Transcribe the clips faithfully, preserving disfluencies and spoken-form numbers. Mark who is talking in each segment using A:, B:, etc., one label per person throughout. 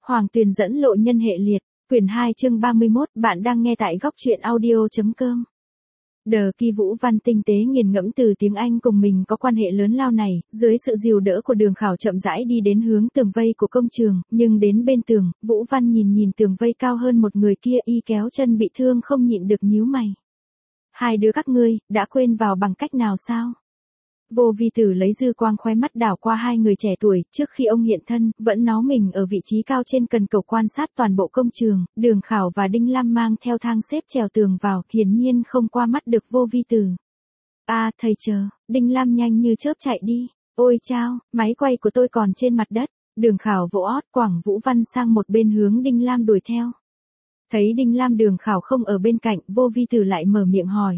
A: Hoàng Tuyền dẫn lộ nhân hệ liệt, quyển hai chương ba mươi mốt, bạn đang nghe tại góc truyện audio.com. Đờ Kỳ Vũ Văn tinh tế nghiền ngẫm từ tiếng Anh cùng mình có quan hệ lớn lao này, dưới sự dìu đỡ của Đường Khảo chậm rãi đi đến hướng tường vây của công trường, nhưng đến bên tường, Vũ Văn nhìn nhìn tường vây cao hơn một người kia y kéo chân bị thương không nhịn được nhíu mày. Hai đứa các ngươi, đã quên vào bằng cách nào sao? Vô Vi Tử lấy dư quang khóe mắt đảo qua hai người trẻ tuổi, trước khi ông hiện thân, vẫn nó mình ở vị trí cao trên cần cầu quan sát toàn bộ công trường, Đường Khảo và Đinh Lam mang theo thang xếp trèo tường vào, hiển nhiên không qua mắt được Vô Vi Tử. À, thầy chờ, Đinh Lam nhanh như chớp chạy đi, ôi chao, máy quay của tôi còn trên mặt đất, Đường Khảo vỗ ót quẳng Vũ Văn sang một bên hướng Đinh Lam đuổi theo. Thấy Đinh Lam Đường Khảo không ở bên cạnh, Vô Vi Tử lại mở miệng hỏi.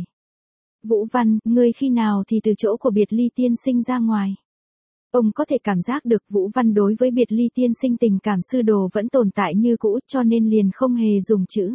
A: Vũ Văn, ngươi khi nào thì từ chỗ của Biệt Ly tiên sinh ra ngoài? Ông có thể cảm giác được Vũ Văn đối với Biệt Ly tiên sinh tình cảm sư đồ vẫn tồn tại như cũ, cho nên liền không hề dùng chữ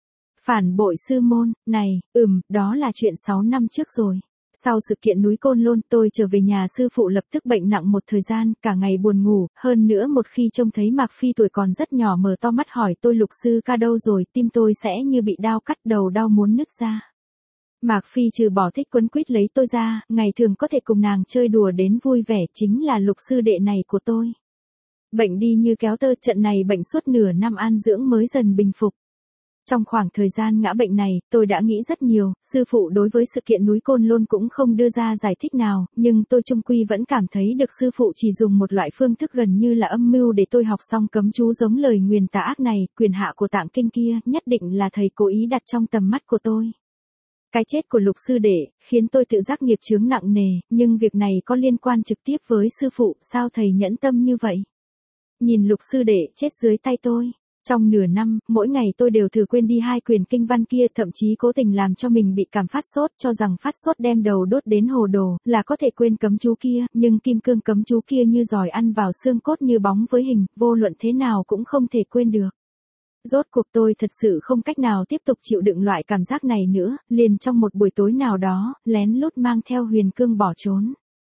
A: phản bội sư môn. Này, ừm, đó là chuyện sáu năm trước rồi. Sau sự kiện núi Côn Lôn, tôi trở về nhà sư phụ lập tức bệnh nặng một thời gian, cả ngày buồn ngủ, hơn nữa một khi trông thấy Mạc Phi tuổi còn rất nhỏ mở to mắt hỏi tôi Lục sư ca đâu rồi, tim tôi sẽ như bị đao cắt đầu đau muốn nứt ra. Mạc Phi trừ bỏ thích quấn quýt lấy tôi ra, ngày thường có thể cùng nàng chơi đùa đến vui vẻ chính là Lục sư đệ này của tôi. Bệnh đi như kéo tơ, trận này bệnh suốt nửa năm an dưỡng mới dần bình phục. Trong khoảng thời gian ngã bệnh này, tôi đã nghĩ rất nhiều, sư phụ đối với sự kiện núi Côn Lôn cũng không đưa ra giải thích nào, nhưng tôi chung quy vẫn cảm thấy được sư phụ chỉ dùng một loại phương thức gần như là âm mưu để tôi học xong cấm chú giống lời nguyền tà ác này, quyền hạ của tạng kinh kia, nhất định là thầy cố ý đặt trong tầm mắt của tôi. Cái chết của Lục sư đệ, khiến tôi tự giác nghiệp chướng nặng nề, nhưng việc này có liên quan trực tiếp với sư phụ, sao thầy nhẫn tâm như vậy? Nhìn Lục sư đệ chết dưới tay tôi. Trong nửa năm, mỗi ngày tôi đều thử quên đi hai quyền kinh văn kia, thậm chí cố tình làm cho mình bị cảm phát sốt, cho rằng phát sốt đem đầu đốt đến hồ đồ, là có thể quên cấm chú kia, nhưng kim cương cấm chú kia như giỏi ăn vào xương cốt như bóng với hình, vô luận thế nào cũng không thể quên được. Rốt cuộc tôi thật sự không cách nào tiếp tục chịu đựng loại cảm giác này nữa, liền trong một buổi tối nào đó, lén lút mang theo Huyền Cương bỏ trốn.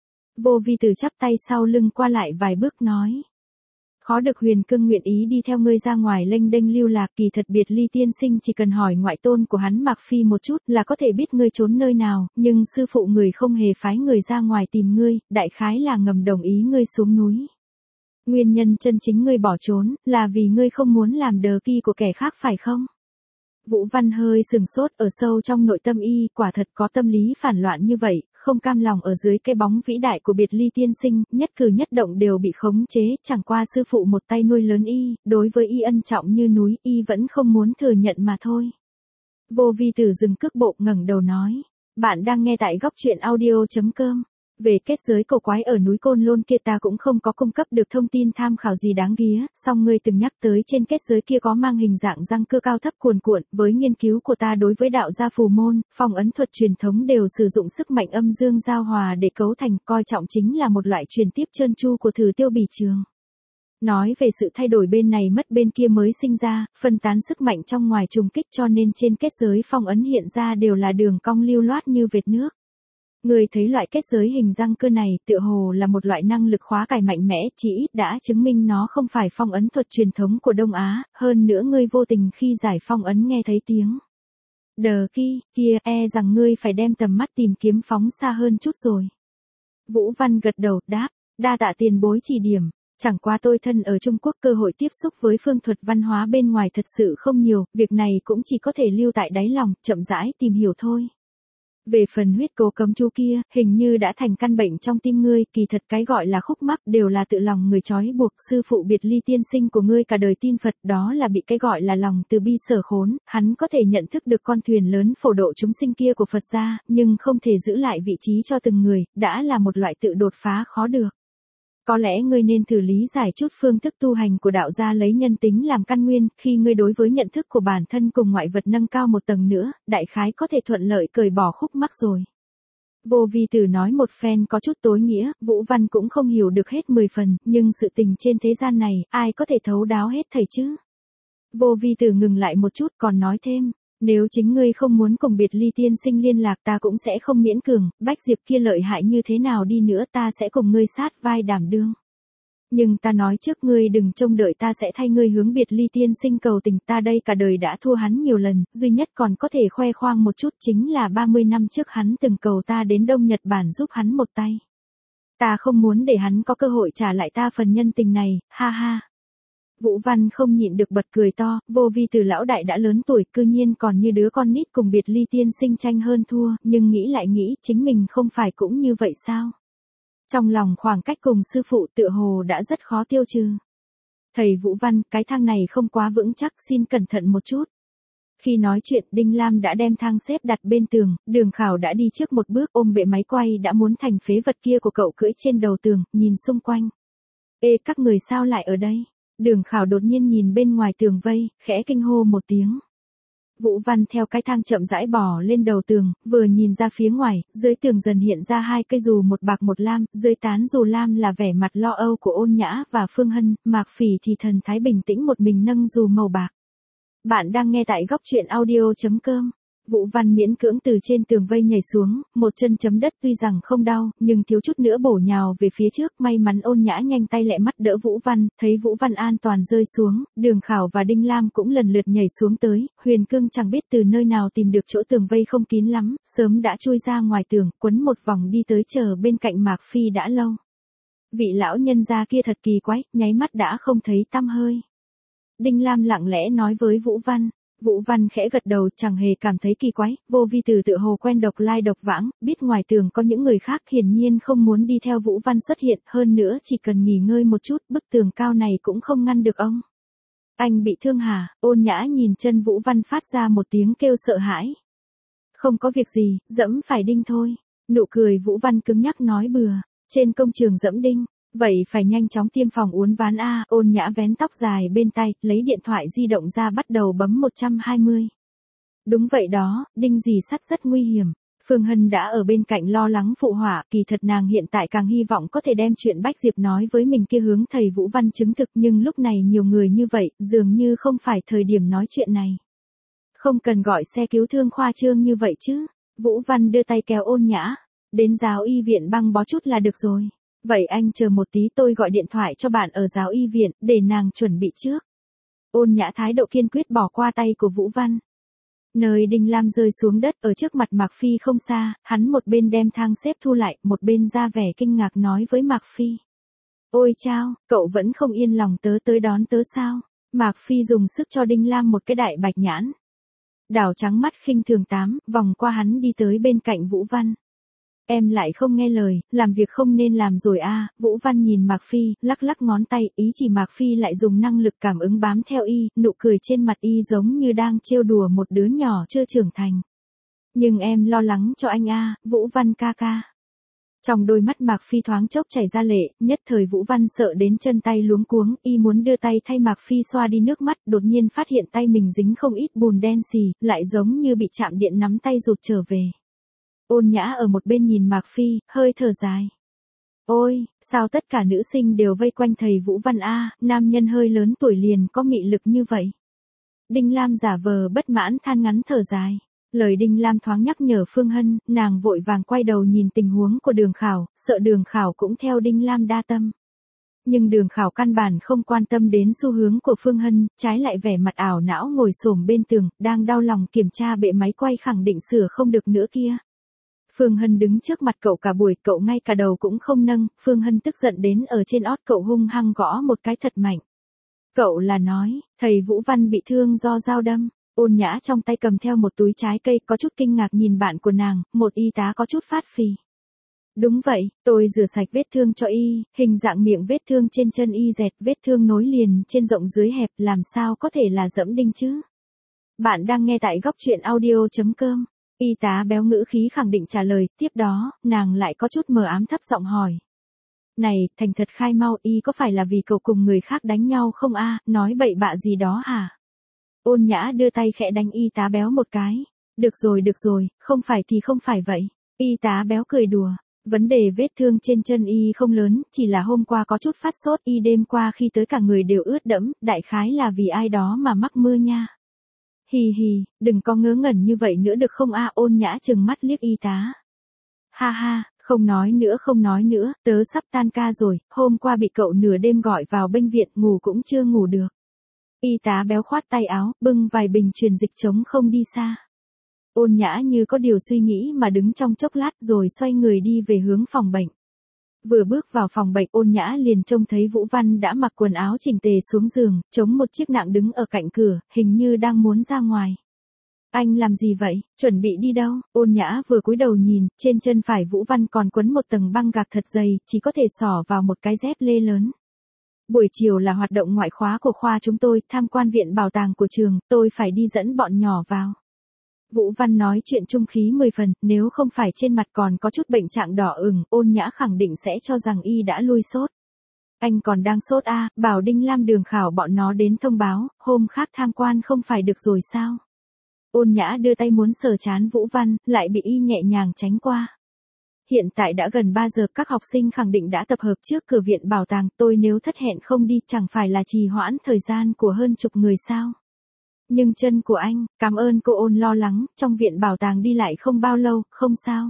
A: Vô Vi Tử chắp tay sau lưng qua lại vài bước nói. Khó được Huyền Cương nguyện ý đi theo ngươi ra ngoài lênh đênh lưu lạc, kỳ thật Biệt Ly tiên sinh chỉ cần hỏi ngoại tôn của hắn Mạc Phi một chút là có thể biết ngươi trốn nơi nào, nhưng sư phụ người không hề phái người ra ngoài tìm ngươi, đại khái là ngầm đồng ý ngươi xuống núi. Nguyên nhân chân chính ngươi bỏ trốn, là vì ngươi không muốn làm đờ Kỳ của kẻ khác phải không? Vũ Văn hơi sừng sốt, ở sâu trong nội tâm y, quả thật có tâm lý phản loạn như vậy, không cam lòng ở dưới cái bóng vĩ đại của Biệt Ly tiên sinh, nhất cử nhất động đều bị khống chế, chẳng qua sư phụ một tay nuôi lớn y, đối với y ân trọng như núi, y vẫn không muốn thừa nhận mà thôi. Vô Vi Tử dừng cước bộ ngẩng đầu nói, bạn đang nghe tại góc truyện audio.com. Về kết giới cổ quái ở núi Côn Lôn kia ta cũng không có cung cấp được thông tin tham khảo gì đáng ghía, song ngươi từng nhắc tới trên kết giới kia có mang hình dạng răng cưa cao thấp cuồn cuộn, với nghiên cứu của ta đối với đạo gia phù môn, phong ấn thuật truyền thống đều sử dụng sức mạnh âm dương giao hòa để cấu thành, coi trọng chính là một loại truyền tiếp trơn tru của Thử Tiêu Bỉ Trường. Nói về sự thay đổi bên này mất bên kia mới sinh ra, phân tán sức mạnh trong ngoài trùng kích cho nên trên kết giới phong ấn hiện ra đều là đường cong lưu loát như vệt nước. Ngươi thấy loại kết giới hình răng cưa này tựa hồ là một loại năng lực khóa cài mạnh mẽ, chỉ ít đã chứng minh nó không phải phong ấn thuật truyền thống của Đông Á, hơn nữa ngươi vô tình khi giải phong ấn nghe thấy tiếng đờ Kỳ kia, e rằng ngươi phải đem tầm mắt tìm kiếm phóng xa hơn chút rồi. Vũ Văn gật đầu, đáp, đa tạ tiền bối chỉ điểm, chẳng qua tôi thân ở Trung Quốc cơ hội tiếp xúc với phương thuật văn hóa bên ngoài thật sự không nhiều, việc này cũng chỉ có thể lưu tại đáy lòng, chậm rãi tìm hiểu thôi. Về phần huyết cố cấm chú kia, hình như đã thành căn bệnh trong tim ngươi, kỳ thật cái gọi là khúc mắc đều là tự lòng người trói buộc, sư phụ Biệt Ly tiên sinh của ngươi cả đời tin Phật, đó là bị cái gọi là lòng từ bi sở khốn, hắn có thể nhận thức được con thuyền lớn phổ độ chúng sinh kia của Phật gia, nhưng không thể giữ lại vị trí cho từng người, đã là một loại tự đột phá khó được. Có lẽ ngươi nên thử lý giải chút phương thức tu hành của đạo gia lấy nhân tính làm căn nguyên, khi ngươi đối với nhận thức của bản thân cùng ngoại vật nâng cao một tầng nữa, đại khái có thể thuận lợi cởi bỏ khúc mắc rồi. Vô Vi Tử nói một phen có chút tối nghĩa, Vũ Văn cũng không hiểu được hết mười phần, nhưng sự tình trên thế gian này, ai có thể thấu đáo hết thầy chứ? Vô Vi Tử ngừng lại một chút còn nói thêm. Nếu chính ngươi không muốn cùng Biệt Ly tiên sinh liên lạc ta cũng sẽ không miễn cường, Bách Diệp kia lợi hại như thế nào đi nữa ta sẽ cùng ngươi sát vai đảm đương. Nhưng ta nói trước ngươi đừng trông đợi ta sẽ thay ngươi hướng biệt ly tiên sinh cầu tình, ta đây cả đời đã thua hắn nhiều lần, duy nhất còn có thể khoe khoang một chút chính là ba mươi năm trước hắn từng cầu ta đến Đông Nhật Bản giúp hắn một tay. Ta không muốn để hắn có cơ hội trả lại ta phần nhân tình này, ha ha. Vũ Văn không nhịn được bật cười to, vô vi từ lão đại đã lớn tuổi cư nhiên còn như đứa con nít cùng biệt ly tiên sinh tranh hơn thua, nhưng nghĩ lại nghĩ chính mình không phải cũng như vậy sao? Trong lòng khoảng cách cùng sư phụ tựa hồ đã rất khó tiêu trừ. Thầy Vũ Văn, cái thang này không quá vững chắc, xin cẩn thận một chút. Khi nói chuyện, Đinh Lam đã đem thang xếp đặt bên tường, Đường Khảo đã đi trước một bước ôm bệ máy quay đã muốn thành phế vật kia của cậu cưỡi trên đầu tường, nhìn xung quanh. Ê, các người sao lại ở đây? Đường Khảo đột nhiên nhìn bên ngoài tường vây, khẽ kinh hô một tiếng. Vũ Văn theo cái thang chậm rãi bò lên đầu tường, vừa nhìn ra phía ngoài, dưới tường dần hiện ra hai cây dù một bạc một lam, dưới tán dù lam là vẻ mặt lo âu của Ôn Nhã và Phương Hân, Mạc Phỉ thì thần thái bình tĩnh một mình nâng dù màu bạc. Bạn đang nghe tại góc truyện audio chấm com. Vũ Văn miễn cưỡng từ trên tường vây nhảy xuống, một chân chấm đất tuy rằng không đau, nhưng thiếu chút nữa bổ nhào về phía trước, may mắn Ôn Nhã nhanh tay lẹ mắt đỡ Vũ Văn, thấy Vũ Văn an toàn rơi xuống, Đường Khảo và Đinh Lam cũng lần lượt nhảy xuống tới, Huyền Cương chẳng biết từ nơi nào tìm được chỗ tường vây không kín lắm, sớm đã chui ra ngoài tường, quấn một vòng đi tới chờ bên cạnh Mạc Phi đã lâu. Vị lão nhân gia kia thật kỳ quái, nháy mắt đã không thấy tăm hơi. Đinh Lam lặng lẽ nói với Vũ Văn. Vũ Văn khẽ gật đầu, chẳng hề cảm thấy kỳ quái, vô vi từ tựa hồ quen độc lai độc vãng, biết ngoài tường có những người khác hiển nhiên không muốn đi theo Vũ Văn xuất hiện, hơn nữa chỉ cần nghỉ ngơi một chút, bức tường cao này cũng không ngăn được ông. Anh bị thương hả? Ôn Nhã nhìn chân Vũ Văn phát ra một tiếng kêu sợ hãi. Không có việc gì, dẫm phải đinh thôi. Nụ cười Vũ Văn cứng nhắc nói bừa, trên công trường dẫm đinh. Vậy phải nhanh chóng tiêm phòng uốn ván a. Ôn Nhã vén tóc dài bên tay, lấy điện thoại di động ra bắt đầu bấm một trăm hai mươi. Đúng vậy đó, đinh gì sắt rất nguy hiểm. Phương Hân đã ở bên cạnh lo lắng phụ họa, kỳ thật nàng hiện tại càng hy vọng có thể đem chuyện Bách Diệp nói với mình kia hướng thầy Vũ Văn chứng thực, nhưng lúc này nhiều người như vậy, dường như không phải thời điểm nói chuyện này. Không cần gọi xe cứu thương khoa trương như vậy chứ. Vũ Văn đưa tay kéo Ôn Nhã, đến giáo y viện băng bó chút là được rồi. Vậy anh chờ một tí, tôi gọi điện thoại cho bạn ở giáo y viện, để nàng chuẩn bị trước. Ôn Nhã thái độ kiên quyết bỏ qua tay của Vũ Văn. Nơi Đinh Lam rơi xuống đất ở trước mặt Mạc Phi không xa, hắn một bên đem thang xếp thu lại, một bên ra vẻ kinh ngạc nói với Mạc Phi. Ôi chao, cậu vẫn không yên lòng tớ tới đón tớ sao? Mạc Phi dùng sức cho Đinh Lam một cái đại bạch nhãn. Đảo trắng mắt khinh thường tám, vòng qua hắn đi tới bên cạnh Vũ Văn. Em lại không nghe lời, làm việc không nên làm rồi a. À. Vũ Văn nhìn Mạc Phi, lắc lắc ngón tay, ý chỉ Mạc Phi lại dùng năng lực cảm ứng bám theo y, nụ cười trên mặt y giống như đang trêu đùa một đứa nhỏ chưa trưởng thành. Nhưng em lo lắng cho anh a, à, Vũ Văn ca ca. Trong đôi mắt Mạc Phi thoáng chốc chảy ra lệ, nhất thời Vũ Văn sợ đến chân tay luống cuống, y muốn đưa tay thay Mạc Phi xoa đi nước mắt, đột nhiên phát hiện tay mình dính không ít bùn đen xì, lại giống như bị chạm điện nắm tay rụt trở về. Ôn Nhã ở một bên nhìn Mạc Phi, hơi thở dài. Ôi, sao tất cả nữ sinh đều vây quanh thầy Vũ Văn a, nam nhân hơi lớn tuổi liền có mị lực như vậy. Đinh Lam giả vờ bất mãn than ngắn thở dài. Lời Đinh Lam thoáng nhắc nhở Phương Hân, nàng vội vàng quay đầu nhìn tình huống của Đường Khảo, sợ Đường Khảo cũng theo Đinh Lam đa tâm. Nhưng Đường Khảo căn bản không quan tâm đến xu hướng của Phương Hân, trái lại vẻ mặt ảo não ngồi xổm bên tường, đang đau lòng kiểm tra bệ máy quay khẳng định sửa không được nữa kia. Phương Hân đứng trước mặt cậu cả buổi, cậu ngay cả đầu cũng không nâng, Phương Hân tức giận đến ở trên ót cậu hung hăng gõ một cái thật mạnh. Cậu là nói, thầy Vũ Văn bị thương do dao đâm. Ôn Nhã trong tay cầm theo một túi trái cây, có chút kinh ngạc nhìn bạn của nàng, một y tá có chút phát phì. Đúng vậy, tôi rửa sạch vết thương cho y, hình dạng miệng vết thương trên chân y dẹt, vết thương nối liền trên rộng dưới hẹp, làm sao có thể là dẫm đinh chứ? Bạn đang nghe tại góc truyện audio chấm com. Y tá béo ngữ khí khẳng định trả lời, tiếp đó, nàng lại có chút mờ ám thấp giọng hỏi. Này, thành thật khai mau, y có phải là vì cậu cùng người khác đánh nhau không a, nói bậy bạ gì đó hả? Ôn Nhã đưa tay khẽ đánh y tá béo một cái. Được rồi được rồi, không phải thì không phải vậy. Y tá béo cười đùa. Vấn đề vết thương trên chân y không lớn, chỉ là hôm qua có chút phát sốt, y đêm qua khi tới cả người đều ướt đẫm, đại khái là vì ai đó mà mắc mưa nha. Hì hì, đừng có ngớ ngẩn như vậy nữa được không a. Ôn Nhã trừng mắt liếc y tá. Ha ha, Không nói nữa không nói nữa, tớ sắp tan ca rồi, hôm qua bị cậu nửa đêm gọi vào bệnh viện, ngủ cũng chưa ngủ được. Y tá béo khoát tay áo, bưng vài bình truyền dịch trống không đi xa. Ôn Nhã như có điều suy nghĩ mà đứng trong chốc lát rồi xoay người đi về hướng phòng bệnh. Vừa bước vào phòng bệnh, Ôn Nhã liền trông thấy Vũ Văn đã mặc quần áo chỉnh tề xuống giường, chống một chiếc nạng đứng ở cạnh cửa, hình như đang muốn ra ngoài. Anh làm gì vậy, chuẩn bị đi đâu? Ôn Nhã vừa cúi đầu nhìn, trên chân phải Vũ Văn còn quấn một tầng băng gạc thật dày, chỉ có thể xỏ vào một cái dép lê lớn. Buổi chiều là hoạt động ngoại khóa của khoa chúng tôi, tham quan viện bảo tàng của trường, tôi phải đi dẫn bọn nhỏ vào. Vũ Văn nói chuyện trung khí mười phần, nếu không phải trên mặt còn có chút bệnh trạng đỏ ửng, Ôn Nhã khẳng định sẽ cho rằng y đã lui sốt. Anh còn đang sốt à, bảo Đinh Lam Đường Khảo bọn nó đến thông báo, hôm khác tham quan không phải được rồi sao? Ôn Nhã đưa tay muốn sờ trán Vũ Văn, lại bị y nhẹ nhàng tránh qua. Hiện tại đã gần ba giờ, các học sinh khẳng định đã tập hợp trước cửa viện bảo tàng, tôi nếu thất hẹn không đi chẳng phải là trì hoãn thời gian của hơn chục người sao? Nhưng chân của anh, cảm ơn cô. Ôn lo lắng, trong viện bảo tàng đi lại không bao lâu, không sao.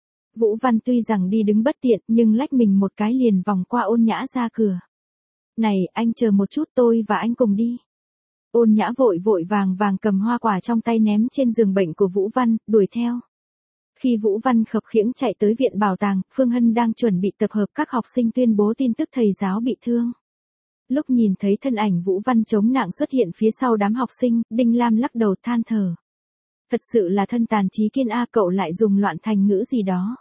A: Vũ Văn tuy rằng đi đứng bất tiện, nhưng lách mình một cái liền vòng qua Ôn Nhã ra cửa. Này, anh chờ một chút, tôi và anh cùng đi. Ôn Nhã vội vội vàng vàng cầm hoa quả trong tay ném trên giường bệnh của Vũ Văn, đuổi theo. Khi Vũ Văn khập khiễng chạy tới viện bảo tàng, Phương Hân đang chuẩn bị tập hợp các học sinh tuyên bố tin tức thầy giáo bị thương. Lúc nhìn thấy thân ảnh Vũ Văn chống nạng xuất hiện phía sau đám học sinh, Đinh Lam lắc đầu than thở. Thật sự là thân tàn trí kiên a, cậu lại dùng loạn thành ngữ gì đó.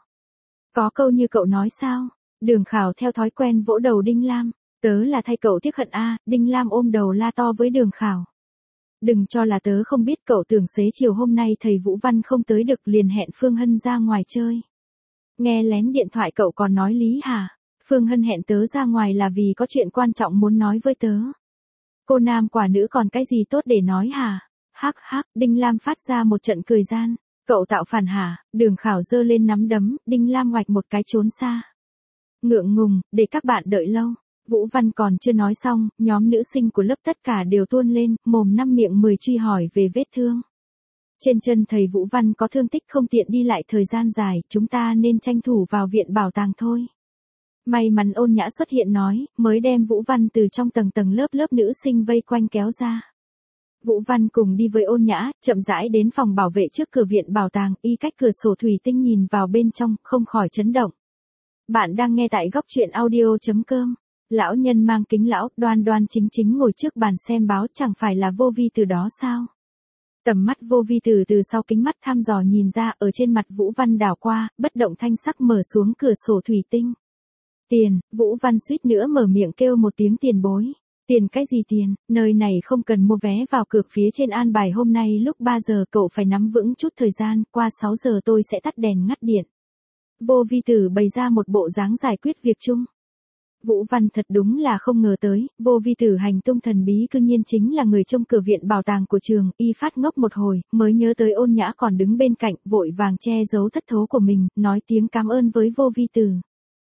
A: Có câu như cậu nói sao? Đường Khảo theo thói quen vỗ đầu Đinh Lam. Tớ là thay cậu tiếc hận a. Đinh Lam ôm đầu la to với Đường Khảo. Đừng cho là tớ không biết, cậu tưởng xế chiều hôm nay thầy Vũ Văn không tới được liền hẹn Phương Hân ra ngoài chơi. Nghe lén điện thoại cậu còn nói lý hả? Phương Hân hẹn tớ ra ngoài là vì có chuyện quan trọng muốn nói với tớ. Cô nam quả nữ còn cái gì tốt để nói hả? Hắc hắc, Đinh Lam phát ra một trận cười gian. Cậu tạo phản hả? Đường Khảo giơ lên nắm đấm, Đinh Lam ngoạch một cái trốn xa. Ngượng ngùng, để các bạn đợi lâu. Vũ Văn còn chưa nói xong, nhóm nữ sinh của lớp tất cả đều tuôn lên, mồm năm miệng mười truy hỏi về vết thương. Trên chân thầy Vũ Văn có thương tích không tiện đi lại thời gian dài, chúng ta nên tranh thủ vào viện bảo tàng thôi. May mắn Ôn Nhã xuất hiện nói, mới đem Vũ Văn từ trong tầng tầng lớp lớp nữ sinh vây quanh kéo ra. Vũ Văn cùng đi với Ôn Nhã, chậm rãi đến phòng bảo vệ trước cửa viện bảo tàng, y cách cửa sổ thủy tinh nhìn vào bên trong, không khỏi chấn động. Bạn đang nghe tại góc truyện audio chấm com. Lão nhân mang kính lão, đoan đoan chính chính ngồi trước bàn xem báo, chẳng phải là Vô Vi Từ đó sao? Tầm mắt Vô Vi Từ từ sau kính mắt thăm dò nhìn ra, ở trên mặt Vũ Văn đảo qua, bất động thanh sắc mở xuống cửa sổ thủy tinh. Tiền, Vũ Văn suýt nữa mở miệng kêu một tiếng tiền bối. Tiền cái gì tiền, nơi này không cần mua vé vào cược, phía trên an bài hôm nay lúc ba giờ cậu phải nắm vững chút thời gian, qua sáu giờ tôi sẽ tắt đèn ngắt điện. Vô Vi Tử bày ra một bộ dáng giải quyết việc chung. Vũ Văn thật đúng là không ngờ tới, Vô Vi Tử hành tung thần bí cư nhiên chính là người trông cửa viện bảo tàng của trường, y phát ngốc một hồi, mới nhớ tới Ôn Nhã còn đứng bên cạnh, vội vàng che giấu thất thố của mình, nói tiếng cảm ơn với Vô Vi Tử.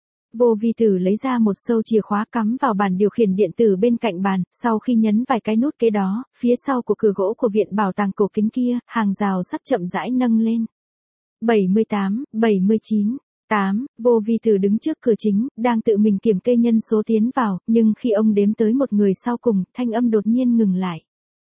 A: Vô Vi Tử lấy ra một sâu chìa khóa cắm vào bàn điều khiển điện tử bên cạnh bàn, sau khi nhấn vài cái nút kế đó, phía sau của cửa gỗ của viện bảo tàng cổ kính kia, hàng rào sắt chậm rãi nâng lên. bảy mươi tám, bảy mươi chín. tám, Vô Vi Tử đứng trước cửa chính, đang tự mình kiểm kê nhân số tiến vào, nhưng khi ông đếm tới một người sau cùng, thanh âm đột nhiên ngừng lại.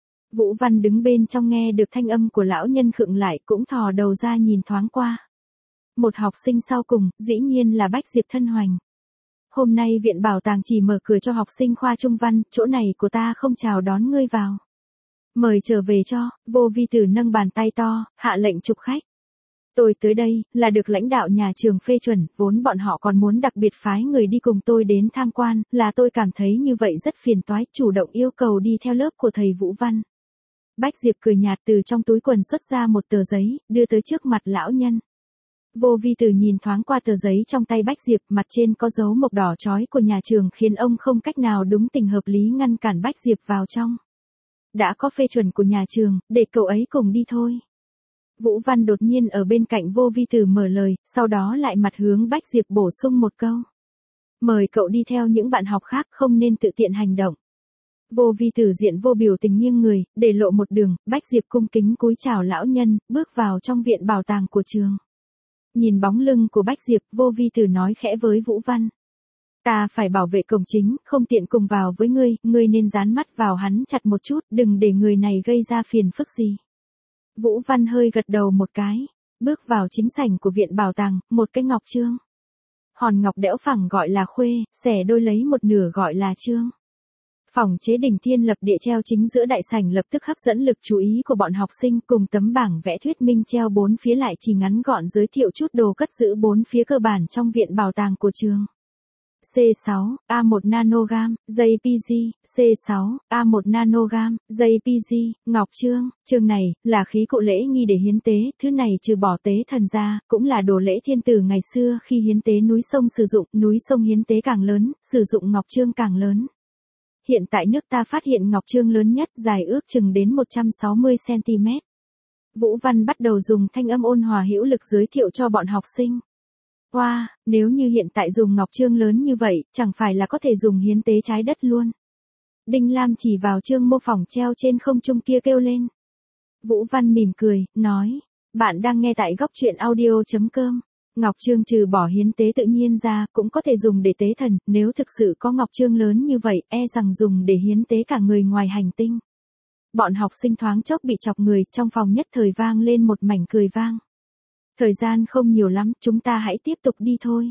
A: Vũ Văn đứng bên trong nghe được thanh âm của lão nhân khựng lại, cũng thò đầu ra nhìn thoáng qua. Một học sinh sau cùng, dĩ nhiên là Bách Diệp Thân Hoành. Hôm nay viện bảo tàng chỉ mở cửa cho học sinh khoa Trung Văn, chỗ này của ta không chào đón ngươi vào. Mời trở về cho. Vô Vi Tử nâng bàn tay to, hạ lệnh chụp khách. Tôi tới đây, là được lãnh đạo nhà trường phê chuẩn, vốn bọn họ còn muốn đặc biệt phái người đi cùng tôi đến tham quan, là tôi cảm thấy như vậy rất phiền toái, chủ động yêu cầu đi theo lớp của thầy Vũ Văn. Bách Diệp cười nhạt từ trong túi quần xuất ra một tờ giấy, đưa tới trước mặt lão nhân. Vô Vi Tử nhìn thoáng qua tờ giấy trong tay Bách Diệp, mặt trên có dấu mộc đỏ chói của nhà trường khiến ông không cách nào đúng tình hợp lý ngăn cản Bách Diệp vào trong. Đã có phê chuẩn của nhà trường, để cậu ấy cùng đi thôi. Vũ Văn đột nhiên ở bên cạnh Vô Vi Tử mở lời, sau đó lại mặt hướng Bách Diệp bổ sung một câu. Mời cậu đi theo những bạn học khác, không nên tự tiện hành động. Vô Vi Tử diện vô biểu tình nghiêng người, để lộ một đường, Bách Diệp cung kính cúi chào lão nhân, bước vào trong viện bảo tàng của trường. Nhìn bóng lưng của Bách Diệp, Vô Vi Tử nói khẽ với Vũ Văn. Ta phải bảo vệ cổng chính, không tiện cùng vào với ngươi, ngươi nên dán mắt vào hắn chặt một chút, đừng để người này gây ra phiền phức gì. Vũ Văn hơi gật đầu một cái, bước vào chính sảnh của viện bảo tàng, một cái ngọc chương. Hòn ngọc đẽo phẳng gọi là khuê, xẻ đôi lấy một nửa gọi là chương. Phòng chế đỉnh thiên lập địa treo chính giữa đại sảnh lập tức hấp dẫn lực chú ý của bọn học sinh, cùng tấm bảng vẽ thuyết minh treo bốn phía lại chỉ ngắn gọn giới thiệu chút đồ cất giữ bốn phía cơ bản trong viện bảo tàng của trường. C sáu, A một nanogam, jê pê giê, C sáu, A một nanogam, jê pê giê, ngọc chương, chương này, là khí cụ lễ nghi để hiến tế, thứ này trừ bỏ tế thần ra, cũng là đồ lễ thiên tử ngày xưa khi hiến tế núi sông sử dụng, núi sông hiến tế càng lớn, sử dụng ngọc chương càng lớn. Hiện tại nước ta phát hiện ngọc chương lớn nhất, dài ước chừng đến một trăm sáu mươi xăng-ti-mét. Vũ Văn bắt đầu dùng thanh âm ôn hòa hữu lực giới thiệu cho bọn học sinh. Wow, nếu như hiện tại dùng ngọc chương lớn như vậy, chẳng phải là có thể dùng hiến tế trái đất luôn. Đinh Lam chỉ vào chương mô phỏng treo trên không trung kia kêu lên. Vũ Văn mỉm cười, nói, bạn đang nghe tại góc truyện audio chấm com. Ngọc chương trừ bỏ hiến tế tự nhiên ra, cũng có thể dùng để tế thần, nếu thực sự có ngọc chương lớn như vậy, e rằng dùng để hiến tế cả người ngoài hành tinh. Bọn học sinh thoáng chốc bị chọc người, trong phòng nhất thời vang lên một mảnh cười vang. Thời gian không nhiều lắm, chúng ta hãy tiếp tục đi thôi.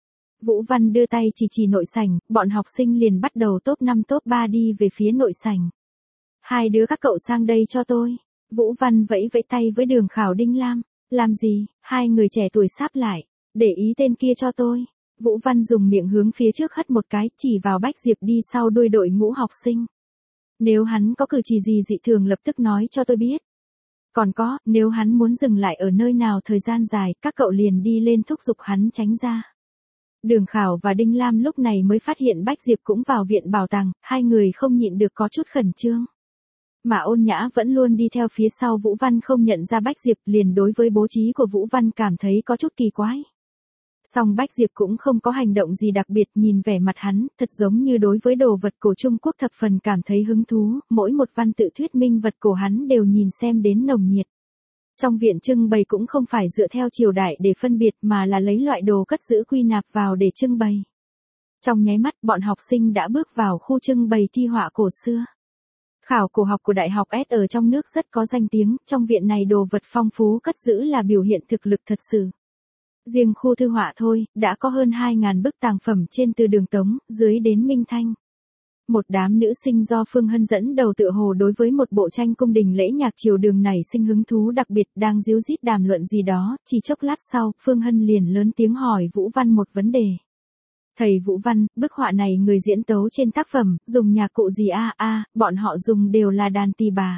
A: Vũ Văn đưa tay chỉ chỉ nội sảnh, bọn học sinh liền bắt đầu top năm top ba đi về phía nội sảnh. Hai đứa các cậu sang đây cho tôi. Vũ Văn vẫy vẫy tay với Đường Khảo Đinh Lam. Làm gì? Hai người trẻ tuổi sáp lại. Để ý tên kia cho tôi. Vũ Văn dùng miệng hướng phía trước hất một cái, chỉ vào Bách Diệp đi sau đuôi đội ngũ học sinh. Nếu hắn có cử chỉ gì dị thường lập tức nói cho tôi biết. Còn có, nếu hắn muốn dừng lại ở nơi nào thời gian dài, các cậu liền đi lên thúc giục hắn tránh ra. Đường Khảo và Đinh Lam lúc này mới phát hiện Bách Diệp cũng vào viện bảo tàng, hai người không nhịn được có chút khẩn trương. Mà Ôn Nhã vẫn luôn đi theo phía sau Vũ Văn không nhận ra Bách Diệp, liền đối với bố trí của Vũ Văn cảm thấy có chút kỳ quái. Song Bách Diệp cũng không có hành động gì đặc biệt, nhìn vẻ mặt hắn, thật giống như đối với đồ vật cổ Trung Quốc thập phần cảm thấy hứng thú, mỗi một văn tự thuyết minh vật cổ hắn đều nhìn xem đến nồng nhiệt. Trong viện trưng bày cũng không phải dựa theo triều đại để phân biệt mà là lấy loại đồ cất giữ quy nạp vào để trưng bày. Trong nháy mắt, bọn học sinh đã bước vào khu trưng bày thi họa cổ xưa. Khảo cổ học của Đại học S ở trong nước rất có danh tiếng, trong viện này đồ vật phong phú cất giữ là biểu hiện thực lực thật sự. Riêng khu thư họa thôi, đã có hơn hai nghìn bức tàng phẩm trên từ Đường Tống, dưới đến Minh Thanh. Một đám nữ sinh do Phương Hân dẫn đầu tựa hồ đối với một bộ tranh cung đình lễ nhạc triều Đường này sinh hứng thú đặc biệt, đang díu dít đàm luận gì đó, chỉ chốc lát sau, Phương Hân liền lớn tiếng hỏi Vũ Văn một vấn đề. Thầy Vũ Văn, bức họa này người diễn tấu trên tác phẩm, dùng nhạc cụ gì a a, à, bọn họ dùng đều là đàn tỳ bà.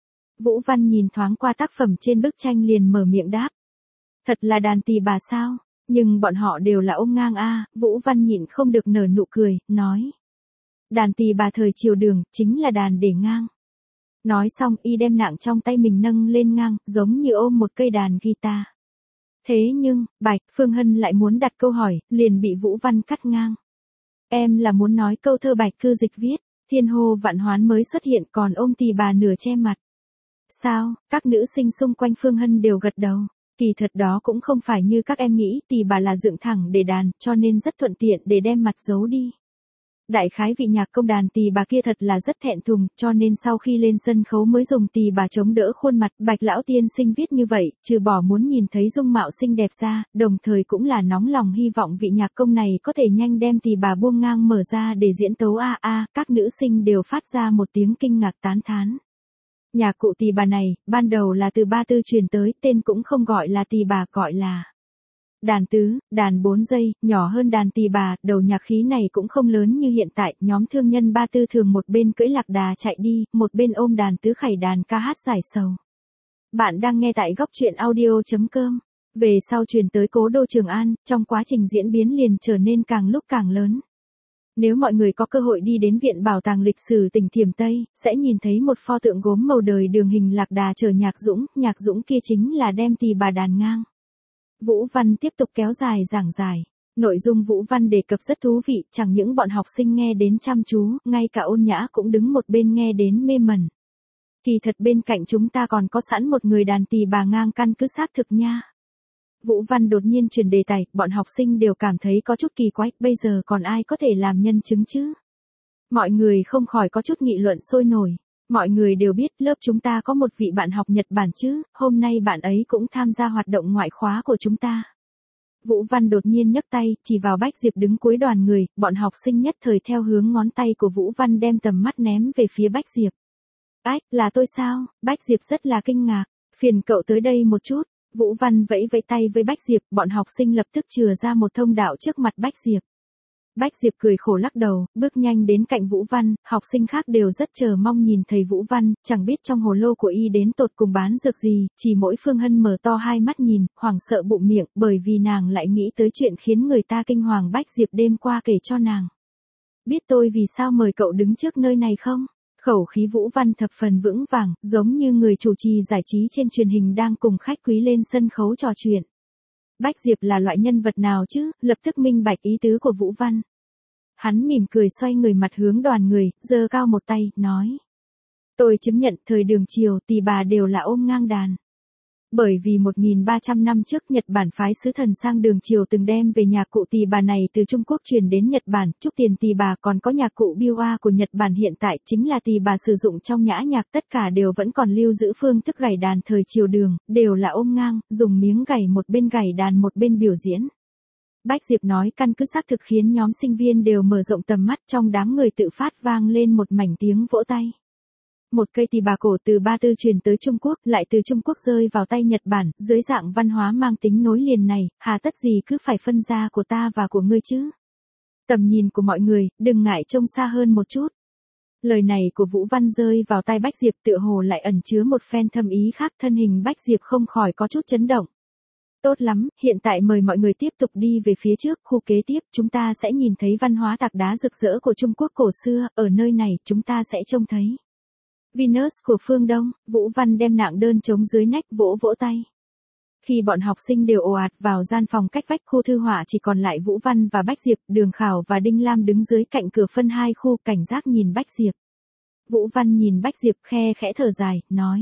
A: Vũ Văn nhìn thoáng qua tác phẩm trên bức tranh liền mở miệng đáp. Thật là đàn tỳ bà sao? Nhưng bọn họ đều là ôm ngang a, à, Vũ Văn nhịn không được nở nụ cười, nói. Đàn tỳ bà thời triều Đường, chính là đàn để ngang. Nói xong y đem nạng trong tay mình nâng lên ngang, giống như ôm một cây đàn guitar. Thế nhưng, Bạch, Phương Hân lại muốn đặt câu hỏi, liền bị Vũ Văn cắt ngang. Em là muốn nói câu thơ Bạch Cư Dịch viết, thiên hô vạn hoán mới xuất hiện còn ôm tỳ bà nửa che mặt. Sao, các nữ sinh xung quanh Phương Hân đều gật đầu. Kỳ thật đó cũng không phải như các em nghĩ, tỳ bà là dựng thẳng để đàn, cho nên rất thuận tiện để đem mặt giấu đi. Đại khái vị nhạc công đàn tỳ bà kia thật là rất thẹn thùng, cho nên sau khi lên sân khấu mới dùng tỳ bà chống đỡ khuôn mặt. Bạch lão tiên sinh viết như vậy, trừ bỏ muốn nhìn thấy dung mạo xinh đẹp ra, đồng thời cũng là nóng lòng hy vọng vị nhạc công này có thể nhanh đem tỳ bà buông ngang mở ra để diễn tấu a a, các nữ sinh đều phát ra một tiếng kinh ngạc tán thán. Nhạc cụ tỳ bà này, ban đầu là từ Ba Tư truyền tới, tên cũng không gọi là tỳ bà, gọi là đàn tứ, đàn bốn giây, nhỏ hơn đàn tỳ bà, đầu nhạc khí này cũng không lớn như hiện tại, nhóm thương nhân Ba Tư thường một bên cưỡi lạc đà chạy đi, một bên ôm đàn tứ khẩy đàn ca hát giải sầu. Bạn đang nghe tại góc truyện audio chấm com. Về sau truyền tới cố đô Trường An, trong quá trình diễn biến liền trở nên càng lúc càng lớn. Nếu mọi người có cơ hội đi đến Viện Bảo tàng Lịch sử tỉnh Thiểm Tây, sẽ nhìn thấy một pho tượng gốm màu đời đường hình lạc đà chở Nhạc Dũng, Nhạc Dũng kia chính là đem tỳ bà đàn ngang. Vũ Văn tiếp tục kéo dài giảng giải. Nội dung Vũ Văn đề cập rất thú vị, chẳng những bọn học sinh nghe đến chăm chú, ngay cả Ôn Nhã cũng đứng một bên nghe đến mê mẩn. Kỳ thật bên cạnh chúng ta còn có sẵn một người đàn tỳ bà ngang căn cứ xác thực nha. Vũ Văn đột nhiên chuyển đề tài, bọn học sinh đều cảm thấy có chút kỳ quái, bây giờ còn ai có thể làm nhân chứng chứ? Mọi người không khỏi có chút nghị luận sôi nổi. Mọi người đều biết lớp chúng ta có một vị bạn học Nhật Bản chứ, hôm nay bạn ấy cũng tham gia hoạt động ngoại khóa của chúng ta. Vũ Văn đột nhiên nhấc tay, chỉ vào Bách Diệp đứng cuối đoàn người, bọn học sinh nhất thời theo hướng ngón tay của Vũ Văn đem tầm mắt ném về phía Bách Diệp. Ách, là tôi sao? Bách Diệp rất là kinh ngạc. Phiền cậu tới đây một chút. Vũ Văn vẫy vẫy tay với Bách Diệp, bọn học sinh lập tức chừa ra một thông đạo trước mặt Bách Diệp. Bách Diệp cười khổ lắc đầu, bước nhanh đến cạnh Vũ Văn, học sinh khác đều rất chờ mong nhìn thầy Vũ Văn, chẳng biết trong hồ lô của y đến tột cùng bán dược gì, chỉ mỗi Phương Hân mở to hai mắt nhìn, hoảng sợ bụng miệng, bởi vì nàng lại nghĩ tới chuyện khiến người ta kinh hoàng Bách Diệp đêm qua kể cho nàng. Biết tôi vì sao mời cậu đứng trước nơi này không? Khẩu khí Vũ Văn thập phần vững vàng, giống như người chủ trì giải trí trên truyền hình đang cùng khách quý lên sân khấu trò chuyện. Bách Diệp là loại nhân vật nào chứ, lập tức minh bạch ý tứ của Vũ Văn. Hắn mỉm cười xoay người mặt hướng đoàn người, giơ cao một tay, nói. Tôi chứng nhận thời Đường Triều tỳ bà đều là ôm ngang đàn. Bởi vì một nghìn ba trăm năm trước Nhật Bản phái sứ thần sang Đường Triều từng đem về nhạc cụ tỳ bà này từ Trung Quốc truyền đến Nhật Bản, Trúc Tiền tỳ bà còn có nhạc cụ Biwa của Nhật Bản hiện tại chính là tỳ bà sử dụng trong nhã nhạc, tất cả đều vẫn còn lưu giữ phương thức gảy đàn thời Triều Đường, đều là ôm ngang, dùng miếng gảy một bên gảy đàn một bên biểu diễn. Bách Diệp nói căn cứ xác thực khiến nhóm sinh viên đều mở rộng tầm mắt, trong đám người tự phát vang lên một mảnh tiếng vỗ tay. Một cây tỳ bà cổ từ Ba Tư truyền tới Trung Quốc, lại từ Trung Quốc rơi vào tay Nhật Bản, dưới dạng văn hóa mang tính nối liền này, hà tất gì cứ phải phân ra của ta và của ngươi chứ? Tầm nhìn của mọi người, đừng ngại trông xa hơn một chút. Lời này của Vũ Văn rơi vào tai Bách Diệp tựa hồ lại ẩn chứa một phen thâm ý khác, thân hình Bách Diệp không khỏi có chút chấn động. Tốt lắm, hiện tại mời mọi người tiếp tục đi về phía trước, khu kế tiếp chúng ta sẽ nhìn thấy văn hóa tạc đá rực rỡ của Trung Quốc cổ xưa, ở nơi này chúng ta sẽ trông thấy Venus của phương Đông. Vũ Văn đem nạng đơn chống dưới nách vỗ vỗ tay. Khi bọn học sinh đều ồ ạt vào gian phòng cách vách khu thư họa, chỉ còn lại Vũ Văn và Bách Diệp, Đường Khảo và Đinh Lam đứng dưới cạnh cửa phân hai khu, cảnh giác nhìn Bách Diệp. Vũ Văn nhìn Bách Diệp khe khẽ thở dài, nói.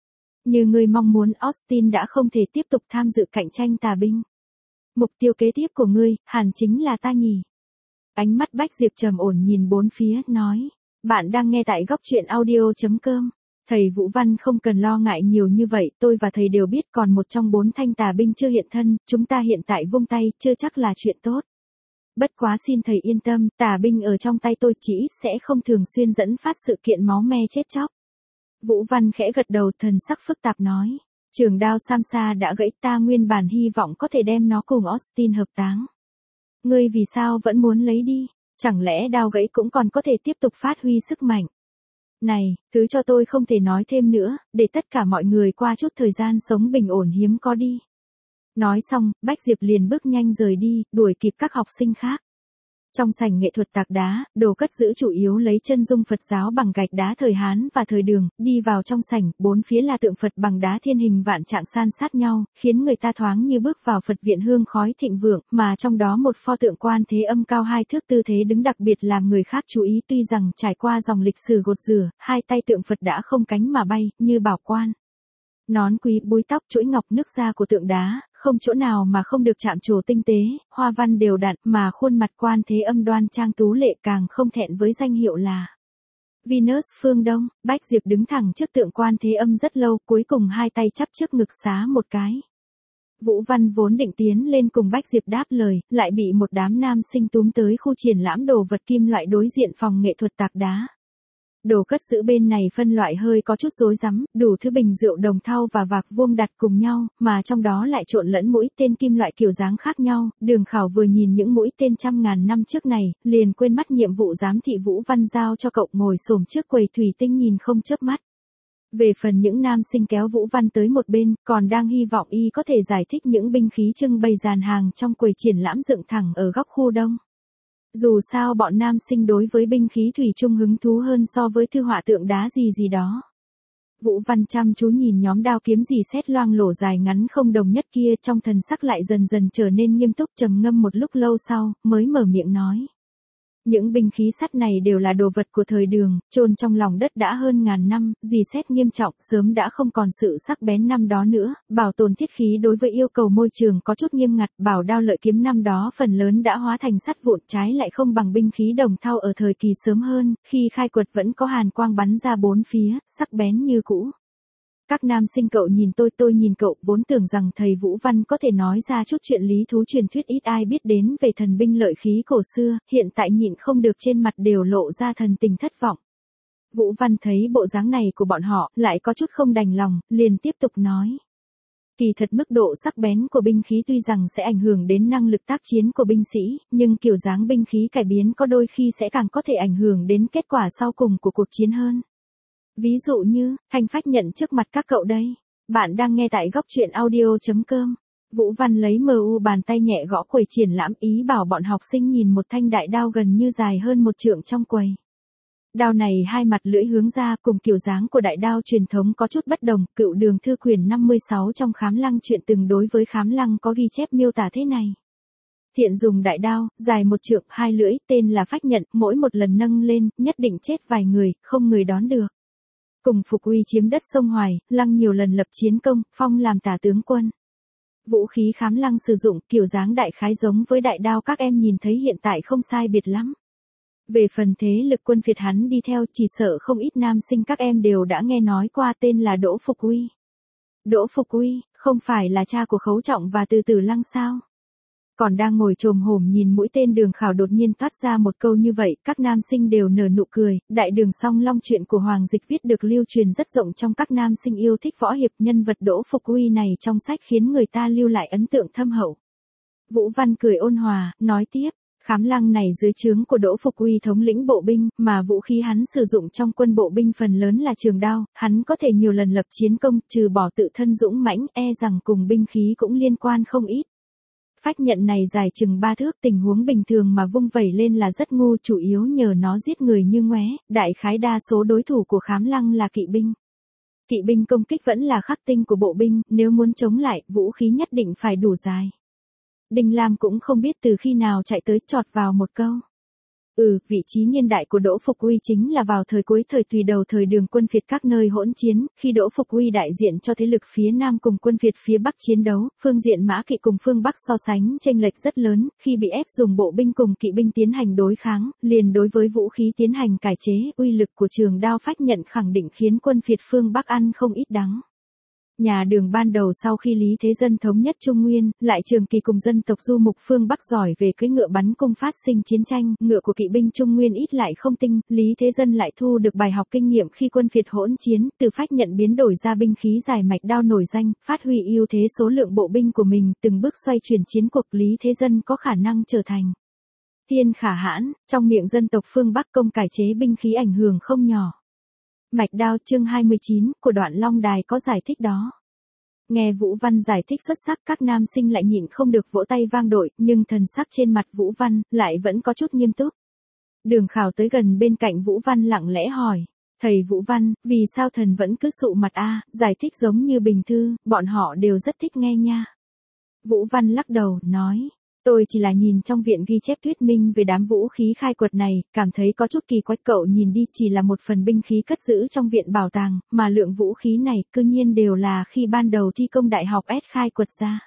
A: Như ngươi mong muốn, Austin đã không thể tiếp tục tham dự cạnh tranh tà binh. Mục tiêu kế tiếp của ngươi, hẳn chính là ta nhỉ? Ánh mắt Bách Diệp trầm ổn nhìn bốn phía, nói. Bạn đang nghe tại góc truyện audio chấm com. Thầy Vũ Văn không cần lo ngại nhiều như vậy, tôi và thầy đều biết còn một trong bốn thanh tà binh chưa hiện thân, chúng ta hiện tại vung tay, chưa chắc là chuyện tốt. Bất quá xin thầy yên tâm, tà binh ở trong tay tôi chỉ ít sẽ không thường xuyên dẫn phát sự kiện máu me chết chóc. Vũ Văn khẽ gật đầu, thần sắc phức tạp nói. Trường đao Samsa đã gãy, ta nguyên bản hy vọng có thể đem nó cùng Austin hợp táng. Ngươi vì sao vẫn muốn lấy đi? Chẳng lẽ đao gãy cũng còn có thể tiếp tục phát huy sức mạnh? Này, thứ cho tôi không thể nói thêm nữa, để tất cả mọi người qua chút thời gian sống bình ổn hiếm có đi. Nói xong, Bách Diệp liền bước nhanh rời đi, đuổi kịp các học sinh khác. Trong sảnh nghệ thuật tạc đá, đồ cất giữ chủ yếu lấy chân dung Phật giáo bằng gạch đá thời Hán và thời Đường, đi vào trong sảnh, bốn phía là tượng Phật bằng đá thiên hình vạn trạng san sát nhau, khiến người ta thoáng như bước vào Phật viện hương khói thịnh vượng, mà trong đó một pho tượng Quan Thế Âm cao hai thước tư thế đứng đặc biệt làm người khác chú ý, tuy rằng trải qua dòng lịch sử gột rửa, hai tay tượng Phật đã không cánh mà bay, như bảo quan. Nón quý, búi tóc, chuỗi ngọc nước da của tượng đá, không chỗ nào mà không được chạm trổ tinh tế, hoa văn đều đặn, mà khuôn mặt Quan Thế Âm đoan trang tú lệ càng không thẹn với danh hiệu là Venus phương Đông. Bách Diệp đứng thẳng trước tượng Quan Thế Âm rất lâu, cuối cùng hai tay chắp trước ngực xá một cái. Vũ Văn vốn định tiến lên cùng Bách Diệp đáp lời, lại bị một đám nam sinh túm tới khu triển lãm đồ vật kim loại đối diện phòng nghệ thuật tạc đá. Đồ cất giữ bên này phân loại hơi có chút rối rắm, đủ thứ bình rượu đồng thau và vạc vuông đặt cùng nhau, mà trong đó lại trộn lẫn mũi tên kim loại kiểu dáng khác nhau. Đường Khảo vừa nhìn những mũi tên trăm ngàn năm trước này, liền quên mất nhiệm vụ giám thị Vũ Văn giao cho cậu, ngồi xổm trước quầy thủy tinh nhìn không chớp mắt. Về phần những nam sinh kéo Vũ Văn tới một bên, còn đang hy vọng y có thể giải thích những binh khí trưng bày dàn hàng trong quầy triển lãm dựng thẳng ở góc khu đông. Dù sao bọn nam sinh đối với binh khí thủy chung hứng thú hơn so với thư họa tượng đá gì gì đó. Vũ Văn chăm chú nhìn nhóm đao kiếm dì xét loang lổ dài ngắn không đồng nhất kia, trong thần sắc lại dần dần trở nên nghiêm túc, trầm ngâm một lúc lâu sau, mới mở miệng nói. Những binh khí sắt này đều là đồ vật của thời Đường, chôn trong lòng đất đã hơn ngàn năm, rỉ sét nghiêm trọng, sớm đã không còn sự sắc bén năm đó nữa, bảo tồn thiết khí đối với yêu cầu môi trường có chút nghiêm ngặt, bảo đao lợi kiếm năm đó phần lớn đã hóa thành sắt vụn, trái lại không bằng binh khí đồng thau ở thời kỳ sớm hơn, khi khai quật vẫn có hàn quang bắn ra bốn phía, sắc bén như cũ. Các nam sinh cậu nhìn tôi tôi nhìn cậu, vốn tưởng rằng thầy Vũ Văn có thể nói ra chút chuyện lý thú truyền thuyết ít ai biết đến về thần binh lợi khí cổ xưa, hiện tại nhịn không được trên mặt đều lộ ra thần tình thất vọng. Vũ Văn thấy bộ dáng này của bọn họ, lại có chút không đành lòng, liền tiếp tục nói. Kỳ thật mức độ sắc bén của binh khí tuy rằng sẽ ảnh hưởng đến năng lực tác chiến của binh sĩ, nhưng kiểu dáng binh khí cải biến có đôi khi sẽ càng có thể ảnh hưởng đến kết quả sau cùng của cuộc chiến hơn. Ví dụ như, thanh phách nhận trước mặt các cậu đây. Bạn đang nghe tại góc truyện audio.com. Vũ Văn lấy mờ u bàn tay nhẹ gõ quầy triển lãm, ý bảo bọn học sinh nhìn một thanh đại đao gần như dài hơn một trượng trong quầy. Đao này hai mặt lưỡi hướng ra, cùng kiểu dáng của đại đao truyền thống có chút bất đồng, Cựu Đường Thư quyển năm mươi sáu trong Khám Lăng truyện từng đối với Khám Lăng có ghi chép miêu tả thế này. Thiện dùng đại đao, dài một trượng, hai lưỡi, tên là phách nhận, mỗi một lần nâng lên, nhất định chết vài người, không người đón được. Cùng Phục Uy chiếm đất sông Hoài, Lăng nhiều lần lập chiến công, phong làm tả tướng quân. Vũ khí Khám Lăng sử dụng kiểu dáng đại khái giống với đại đao các em nhìn thấy hiện tại không sai biệt lắm. Về phần thế lực quân Việt hắn đi theo, chỉ sợ không ít nam sinh các em đều đã nghe nói qua, tên là Đỗ Phục Uy. Đỗ Phục Uy, không phải là cha của Khấu Trọng và Từ Tử Lăng sao? Còn đang ngồi chồm hổm nhìn mũi tên Đường Khảo đột nhiên toát ra một câu như vậy, các nam sinh đều nở nụ cười. Đại Đường Song Long chuyện của Hoàng Dịch viết được lưu truyền rất rộng trong các nam sinh yêu thích võ hiệp, nhân vật Đỗ Phục Uy này trong sách khiến người ta lưu lại ấn tượng thâm hậu. Vũ Văn cười ôn hòa, nói tiếp, Khám Lăng này dưới trướng của Đỗ Phục Uy thống lĩnh bộ binh, mà vũ khí hắn sử dụng trong quân bộ binh phần lớn là trường đao, hắn có thể nhiều lần lập chiến công, trừ bỏ tự thân dũng mãnh, e rằng cùng binh khí cũng liên quan không ít. Phách nhận này dài chừng ba thước, tình huống bình thường mà vung vẩy lên là rất ngu, chủ yếu nhờ nó giết người như ngoé, đại khái đa số đối thủ của Khám Lăng là kỵ binh. Kỵ binh công kích vẫn là khắc tinh của bộ binh, nếu muốn chống lại, vũ khí nhất định phải đủ dài. Đinh Lam cũng không biết từ khi nào chạy tới chọt vào một câu. Ừ, vị trí niên đại của Đỗ Phục Uy chính là vào thời cuối thời Tùy đầu thời Đường quân Việt các nơi hỗn chiến, khi Đỗ Phục Uy đại diện cho thế lực phía Nam cùng quân Việt phía Bắc chiến đấu, phương diện mã kỵ cùng phương Bắc so sánh chênh lệch rất lớn, khi bị ép dùng bộ binh cùng kỵ binh tiến hành đối kháng, liền đối với vũ khí tiến hành cải chế, uy lực của trường đao phách nhận khẳng định khiến quân Việt phương Bắc ăn không ít đắng. Nhà Đường ban đầu sau khi Lý Thế Dân thống nhất Trung Nguyên, lại trường kỳ cùng dân tộc du mục phương Bắc giỏi về cưỡi ngựa bắn cung phát sinh chiến tranh, ngựa của kỵ binh Trung Nguyên ít lại không tinh, Lý Thế Dân lại thu được bài học kinh nghiệm khi quân Việt hỗn chiến, từ phách nhận biến đổi ra binh khí dài mạch đao nổi danh, phát huy ưu thế số lượng bộ binh của mình, từng bước xoay chuyển chiến cuộc, Lý Thế Dân có khả năng trở thành thiên khả hãn, trong miệng dân tộc phương Bắc công cải chế binh khí ảnh hưởng không nhỏ. Mạch đao chương hai mươi chín của Đoạn Long Đài có giải thích đó. Nghe Vũ Văn giải thích xuất sắc, các nam sinh lại nhịn không được vỗ tay vang đội, nhưng thần sắc trên mặt Vũ Văn lại vẫn có chút nghiêm túc. Đường Khảo tới gần bên cạnh Vũ Văn lặng lẽ hỏi, thầy Vũ Văn, vì sao thần vẫn cứ sụ mặt a? Giải thích giống như bình thư, bọn họ đều rất thích nghe nha. Vũ Văn lắc đầu, nói, tôi chỉ là nhìn trong viện ghi chép thuyết minh về đám vũ khí khai quật này, cảm thấy có chút kỳ quái, cậu nhìn đi, chỉ là một phần binh khí cất giữ trong viện bảo tàng, mà lượng vũ khí này cư nhiên đều là khi ban đầu thi công đại học S khai quật ra.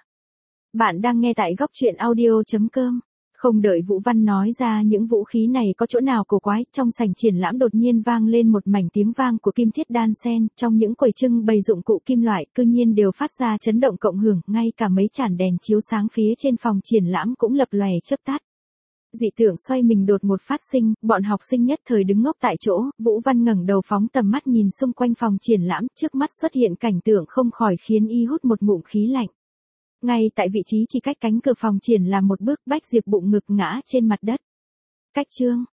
A: Bạn đang nghe tại góc truyện audio.com. Không đợi Vũ Văn nói ra những vũ khí này có chỗ nào cổ quái, trong sảnh triển lãm đột nhiên vang lên một mảnh tiếng vang của kim thiết đan sen, trong những quầy trưng bày dụng cụ kim loại, cư nhiên đều phát ra chấn động cộng hưởng, ngay cả mấy chản đèn chiếu sáng phía trên phòng triển lãm cũng lập lòe chớp tắt. Dị tượng xoay mình đột một phát sinh, bọn học sinh nhất thời đứng ngốc tại chỗ, Vũ Văn ngẩng đầu phóng tầm mắt nhìn xung quanh phòng triển lãm, trước mắt xuất hiện cảnh tượng không khỏi khiến y hút một ngụm khí lạnh. Ngay tại vị trí chỉ cách cánh cửa phòng triển là một bước, Bách Diệp bụng ngực ngã trên mặt đất. Cách chương,